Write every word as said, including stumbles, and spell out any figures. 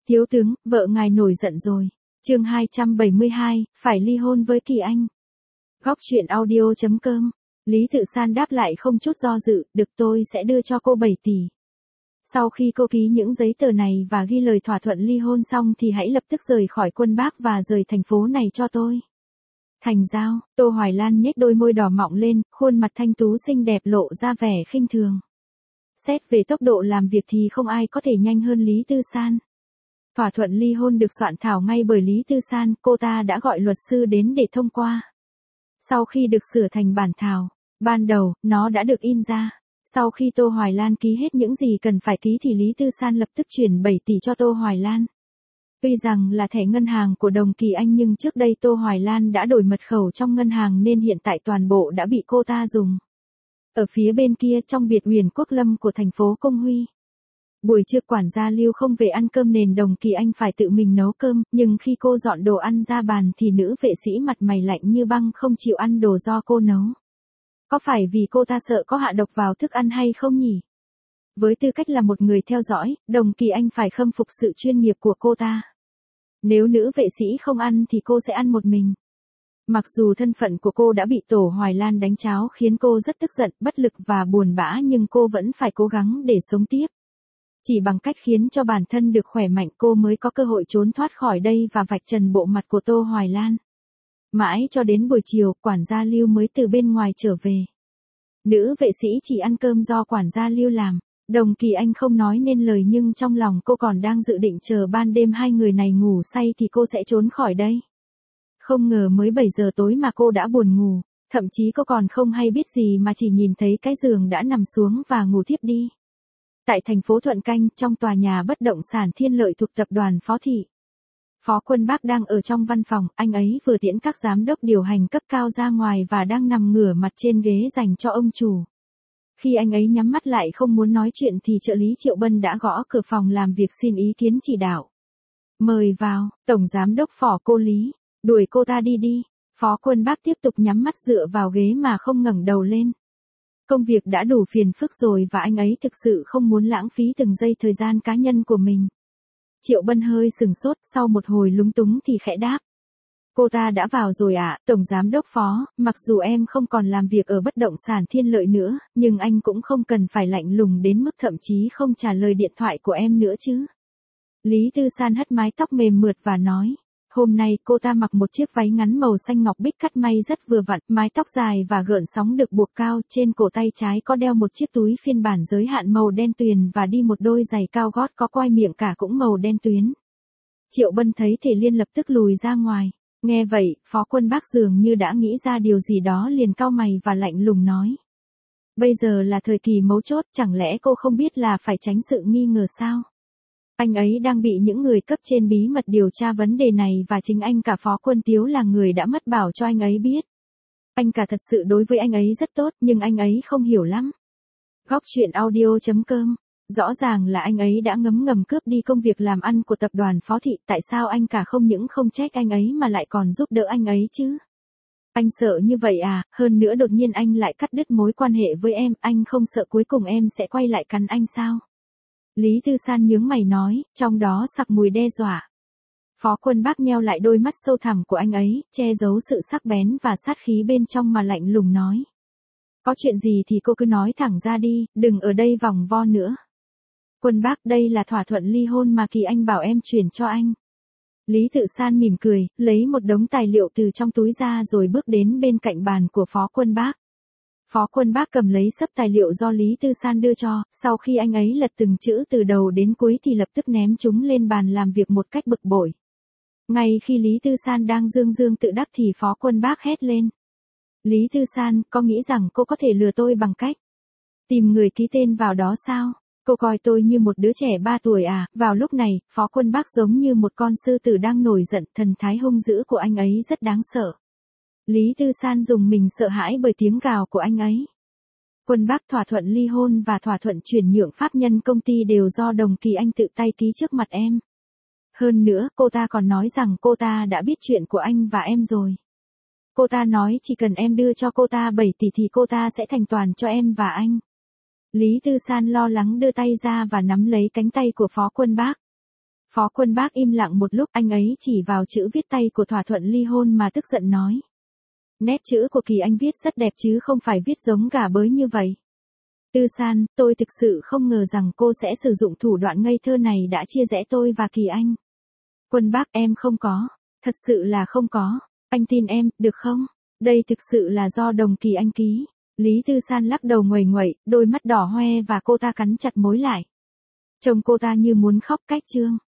Thiếu tướng, vợ ngài nổi giận rồi. Chương hai trăm bảy mươi hai, phải ly hôn với Kỳ Anh. Góc truyện audio chấm com. Lý Tự San đáp lại không chút do dự, được, tôi sẽ đưa cho cô bảy tỷ. Sau khi cô ký những giấy tờ này và ghi lời thỏa thuận ly hôn xong thì hãy lập tức rời khỏi Quân Bác và rời thành phố này cho tôi. Thành giao, Tô Hoài Lan nhếch đôi môi đỏ mọng lên, khuôn mặt thanh tú xinh đẹp lộ ra vẻ khinh thường. Xét về tốc độ làm việc thì không ai có thể nhanh hơn Lý Tư San. Thỏa thuận ly hôn được soạn thảo ngay bởi Lý Tư San, cô ta đã gọi luật sư đến để thông qua. Sau khi được sửa thành bản thảo, ban đầu, nó đã được in ra. Sau khi Tô Hoài Lan ký hết những gì cần phải ký thì Lý Tư San lập tức chuyển bảy tỷ cho Tô Hoài Lan. Tuy rằng là thẻ ngân hàng của Đồng Kỳ Anh nhưng trước đây Tô Hoài Lan đã đổi mật khẩu trong ngân hàng nên hiện tại toàn bộ đã bị cô ta dùng. Ở phía bên kia trong biệt uyển Quốc Lâm của thành phố Công Huy. Buổi trưa quản gia Lưu không về ăn cơm nên Đồng Kỳ Anh phải tự mình nấu cơm, nhưng khi cô dọn đồ ăn ra bàn thì nữ vệ sĩ mặt mày lạnh như băng không chịu ăn đồ do cô nấu. Có phải vì cô ta sợ có hạ độc vào thức ăn hay không nhỉ? Với tư cách là một người theo dõi, Đồng Kỳ Anh phải khâm phục sự chuyên nghiệp của cô ta. Nếu nữ vệ sĩ không ăn thì cô sẽ ăn một mình. Mặc dù thân phận của cô đã bị Tổ Hoài Lan đánh tráo khiến cô rất tức giận, bất lực và buồn bã nhưng cô vẫn phải cố gắng để sống tiếp. Chỉ bằng cách khiến cho bản thân được khỏe mạnh cô mới có cơ hội trốn thoát khỏi đây và vạch trần bộ mặt của Tô Hoài Lan. Mãi cho đến buổi chiều, quản gia Lưu mới từ bên ngoài trở về. Nữ vệ sĩ chỉ ăn cơm do quản gia Lưu làm. Đồng Kỳ Anh không nói nên lời nhưng trong lòng cô còn đang dự định chờ ban đêm hai người này ngủ say thì cô sẽ trốn khỏi đây. Không ngờ mới bảy giờ tối mà cô đã buồn ngủ, thậm chí cô còn không hay biết gì mà chỉ nhìn thấy cái giường đã nằm xuống và ngủ thiếp đi. Tại thành phố Thuận Canh, trong tòa nhà bất động sản Thiên Lợi thuộc tập đoàn Phó Thị. Phó Quân Bác đang ở trong văn phòng, anh ấy vừa tiễn các giám đốc điều hành cấp cao ra ngoài và đang nằm ngửa mặt trên ghế dành cho ông chủ. Khi anh ấy nhắm mắt lại không muốn nói chuyện thì trợ lý Triệu Bân đã gõ cửa phòng làm việc xin ý kiến chỉ đạo. Mời vào, Tổng Giám đốc Phó cô Lý, đuổi cô ta đi đi. Phó Quân Bác tiếp tục nhắm mắt dựa vào ghế mà không ngẩng đầu lên. Công việc đã đủ phiền phức rồi và anh ấy thực sự không muốn lãng phí từng giây thời gian cá nhân của mình. Triệu Bân hơi sừng sốt, sau một hồi lúng túng thì khẽ đáp. Cô ta đã vào rồi ạ, à, Tổng Giám đốc Phó, mặc dù em không còn làm việc ở bất động sản Thiên Lợi nữa, nhưng anh cũng không cần phải lạnh lùng đến mức thậm chí không trả lời điện thoại của em nữa chứ. Lý Tư San hất mái tóc mềm mượt và nói. Hôm nay cô ta mặc một chiếc váy ngắn màu xanh ngọc bích cắt may rất vừa vặn, mái tóc dài và gợn sóng được buộc cao, trên cổ tay trái có đeo một chiếc túi phiên bản giới hạn màu đen tuyền và đi một đôi giày cao gót có quai miệng cả cũng màu đen tuyến. Triệu Bân thấy Thể Liên lập tức lùi ra ngoài. Nghe vậy, Phó Quân Bác dường như đã nghĩ ra điều gì đó liền cau mày và lạnh lùng nói. Bây giờ là thời kỳ mấu chốt, chẳng lẽ cô không biết là phải tránh sự nghi ngờ sao? Anh ấy đang bị những người cấp trên bí mật điều tra vấn đề này và chính anh cả Phó Quân Tiếu là người đã mách bảo cho anh ấy biết. Anh cả thật sự đối với anh ấy rất tốt nhưng anh ấy không hiểu lắm. Góc truyện audio chấm com. Rõ ràng là anh ấy đã ngấm ngầm cướp đi công việc làm ăn của tập đoàn Phó Thị, tại sao anh cả không những không trách anh ấy mà lại còn giúp đỡ anh ấy chứ? Anh sợ như vậy à, hơn nữa đột nhiên anh lại cắt đứt mối quan hệ với em, anh không sợ cuối cùng em sẽ quay lại cắn anh sao? Lý Tư San nhướng mày nói, trong đó sặc mùi đe dọa. Phó Quân Bác nheo lại đôi mắt sâu thẳm của anh ấy, che giấu sự sắc bén và sát khí bên trong mà lạnh lùng nói. Có chuyện gì thì cô cứ nói thẳng ra đi, đừng ở đây vòng vo nữa. Quân Bác, đây là thỏa thuận ly hôn mà Kỳ Anh bảo em chuyển cho anh. Lý Tự San mỉm cười, lấy một đống tài liệu từ trong túi ra rồi bước đến bên cạnh bàn của Phó Quân Bác. Phó Quân Bác cầm lấy xấp tài liệu do Lý Tư San đưa cho, sau khi anh ấy lật từng chữ từ đầu đến cuối thì lập tức ném chúng lên bàn làm việc một cách bực bội. Ngay khi Lý Tư San đang dương dương tự đắc thì Phó Quân Bác hét lên. Lý Tư San, có nghĩ rằng cô có thể lừa tôi bằng cách tìm người ký tên vào đó sao? Cô coi tôi như một đứa trẻ ba tuổi à? Vào lúc này, Phó Quân Bác giống như một con sư tử đang nổi giận, thần thái hung dữ của anh ấy rất đáng sợ. Lý Tư San dùng mình sợ hãi bởi tiếng gào của anh ấy. Quân Bác, thỏa thuận ly hôn và thỏa thuận chuyển nhượng pháp nhân công ty đều do Đồng Kỳ Anh tự tay ký trước mặt em. Hơn nữa, cô ta còn nói rằng cô ta đã biết chuyện của anh và em rồi. Cô ta nói chỉ cần em đưa cho cô ta bảy tỷ thì cô ta sẽ thành toàn cho em và anh. Lý Tư San lo lắng đưa tay ra và nắm lấy cánh tay của Phó Quân Bác. Phó Quân Bác im lặng một lúc, anh ấy chỉ vào chữ viết tay của thỏa thuận ly hôn mà tức giận nói. Nét chữ của Kỳ Anh viết rất đẹp chứ không phải viết giống gà bới như vậy. Tư San, tôi thực sự không ngờ rằng cô sẽ sử dụng thủ đoạn ngây thơ này đã chia rẽ tôi và Kỳ Anh. Quân Bác, em không có. Thật sự là không có. Anh tin em, được không? Đây thực sự là do đồng Kỳ Anh ký. Lý Tư San lắc đầu nguầy nguậy, đôi mắt đỏ hoe và cô ta cắn chặt môi lại. Trông cô ta như muốn khóc cách trương.